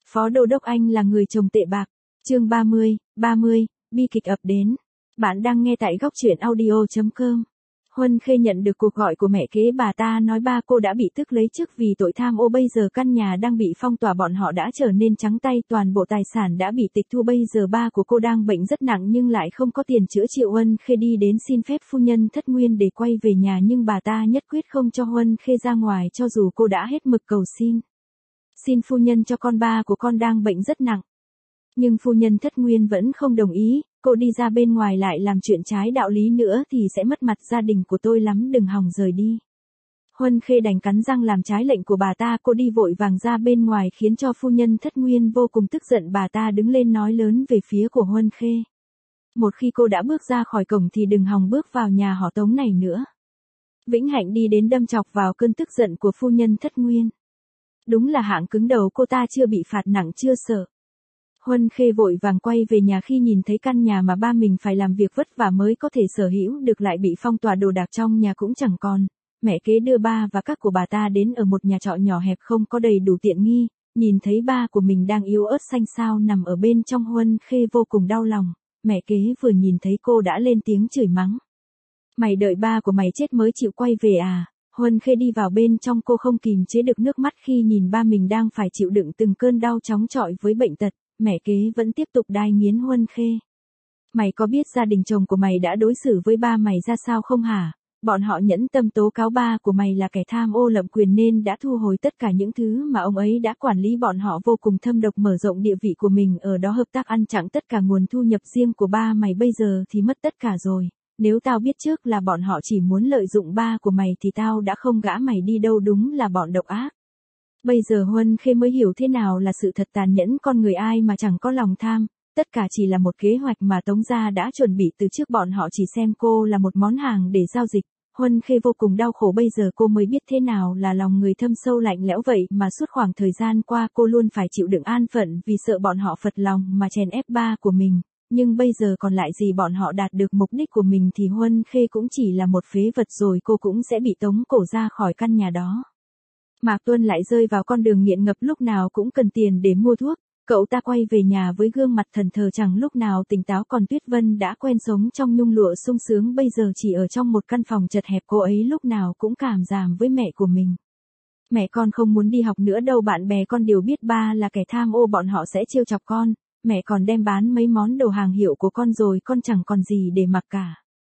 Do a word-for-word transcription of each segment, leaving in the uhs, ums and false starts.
Phó Đô đốc Anh là người chồng tệ bạc. Chương ba mươi, ba mươi, bi kịch ập đến. Bạn đang nghe tại góc truyện audio chấm com. Huân Khê nhận được cuộc gọi của mẹ kế bà ta nói ba cô đã bị tước lấy chức vì tội tham ô, bây giờ căn nhà đang bị phong tỏa, bọn họ đã trở nên trắng tay, toàn bộ tài sản đã bị tịch thu, bây giờ ba của cô đang bệnh rất nặng nhưng lại không có tiền chữa trị. Huân Khê đi đến xin phép phu nhân Thất Nguyên để quay về nhà nhưng bà ta nhất quyết không cho Huân Khê ra ngoài cho dù cô đã hết mực cầu xin. Xin phu nhân cho con, ba của con đang bệnh rất nặng. Nhưng phu nhân Thất Nguyên vẫn không đồng ý, cô đi ra bên ngoài lại làm chuyện trái đạo lý nữa thì sẽ mất mặt gia đình của tôi lắm, đừng hòng rời đi. Huân Khê đành cắn răng làm trái lệnh của bà ta, cô đi vội vàng ra bên ngoài khiến cho phu nhân Thất Nguyên vô cùng tức giận, bà ta đứng lên nói lớn về phía của Huân Khê. Một khi cô đã bước ra khỏi cổng thì đừng hòng bước vào nhà họ Tống này nữa. Vĩnh Hạnh đi đến đâm chọc vào cơn tức giận của phu nhân Thất Nguyên. Đúng là hạng cứng đầu, cô ta chưa bị phạt nặng chưa sợ. Huân Khê vội vàng quay về nhà khi nhìn thấy căn nhà mà ba mình phải làm việc vất vả mới có thể sở hữu được lại bị phong tỏa, đồ đạc trong nhà cũng chẳng còn. Mẹ kế đưa ba và các của bà ta đến ở một nhà trọ nhỏ hẹp không có đầy đủ tiện nghi, nhìn thấy ba của mình đang yếu ớt xanh xao nằm ở bên trong, Huân Khê vô cùng đau lòng. Mẹ kế vừa nhìn thấy cô đã lên tiếng chửi mắng. Mày đợi ba của mày chết mới chịu quay về à? Huân Khê đi vào bên trong, cô không kìm chế được nước mắt khi nhìn ba mình đang phải chịu đựng từng cơn đau chóng chọi với bệnh tật. Mẹ kế vẫn tiếp tục đai nghiến Huân Khê. Mày có biết gia đình chồng của mày đã đối xử với ba mày ra sao không hả? Bọn họ nhẫn tâm tố cáo ba của mày là kẻ tham ô lậm quyền nên đã thu hồi tất cả những thứ mà ông ấy đã quản lý, bọn họ vô cùng thâm độc, mở rộng địa vị của mình ở đó, hợp tác ăn chặn tất cả nguồn thu nhập riêng của ba mày, bây giờ thì mất tất cả rồi. Nếu tao biết trước là bọn họ chỉ muốn lợi dụng ba của mày thì tao đã không gã mày đi đâu, đúng là bọn độc ác. Bây giờ Huân Khê mới hiểu thế nào là sự thật tàn nhẫn, con người ai mà chẳng có lòng tham, tất cả chỉ là một kế hoạch mà Tống gia đã chuẩn bị từ trước, bọn họ chỉ xem cô là một món hàng để giao dịch. Huân Khê vô cùng đau khổ, bây giờ cô mới biết thế nào là lòng người thâm sâu lạnh lẽo, vậy mà suốt khoảng thời gian qua cô luôn phải chịu đựng an phận vì sợ bọn họ phật lòng mà chèn ép ba của mình. Nhưng bây giờ còn lại gì, bọn họ đạt được mục đích của mình thì Huân Khê cũng chỉ là một phế vật rồi, cô cũng sẽ bị tống cổ ra khỏi căn nhà đó. Mạc Tuân lại rơi vào con đường nghiện ngập, lúc nào cũng cần tiền để mua thuốc. Cậu ta quay về nhà với gương mặt thần thờ, chẳng lúc nào tỉnh táo, còn Tuyết Vân đã quen sống trong nhung lụa sung sướng, bây giờ chỉ ở trong một căn phòng chật hẹp, cô ấy lúc nào cũng cảm giảm với mẹ của mình. Mẹ con không muốn đi học nữa đâu, bạn bè con đều biết ba là kẻ tham ô, bọn họ sẽ trêu chọc con. Mẹ còn đem bán mấy món đồ hàng hiệu của con rồi, con chẳng còn gì để mặc cả.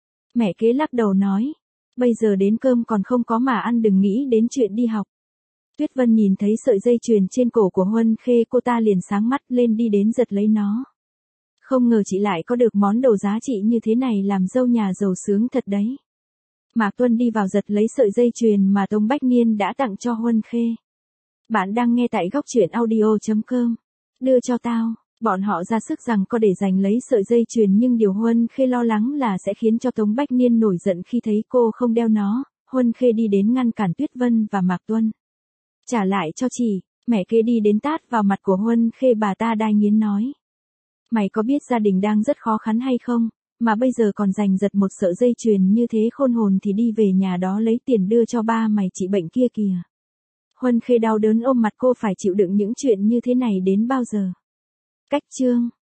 Mẹ kế lắc đầu nói, bây giờ đến cơm còn không có mà ăn, đừng nghĩ đến chuyện đi học. Tuyết Vân nhìn thấy sợi dây chuyền trên cổ của Huân Khê, cô ta liền sáng mắt lên đi đến giật lấy nó. Không ngờ chị lại có được món đồ giá trị như thế này, làm dâu nhà giàu sướng thật đấy. Mạc Tuân đi vào giật lấy sợi dây chuyền mà Tống Bách Niên đã tặng cho Huân Khê. Bạn đang nghe tại góc truyện audio chấm com. Đưa cho tao. Bọn họ ra sức rằng có để giành lấy sợi dây chuyền, nhưng điều Huân Khê lo lắng là sẽ khiến cho Tống Bách Niên nổi giận khi thấy cô không đeo nó. Huân Khê đi đến ngăn cản Tuyết Vân và Mạc Tuân. Trả lại cho chị. Mẹ kế đi đến tát vào mặt của Huân Khê, bà ta đai nghiến nói. Mày có biết gia đình đang rất khó khăn hay không, mà bây giờ còn giành giật một sợi dây chuyền như thế, khôn hồn thì đi về nhà đó lấy tiền đưa cho ba mày trị bệnh kia kìa. Huân Khê đau đớn ôm mặt, cô phải chịu đựng những chuyện như thế này đến bao giờ? Cách chương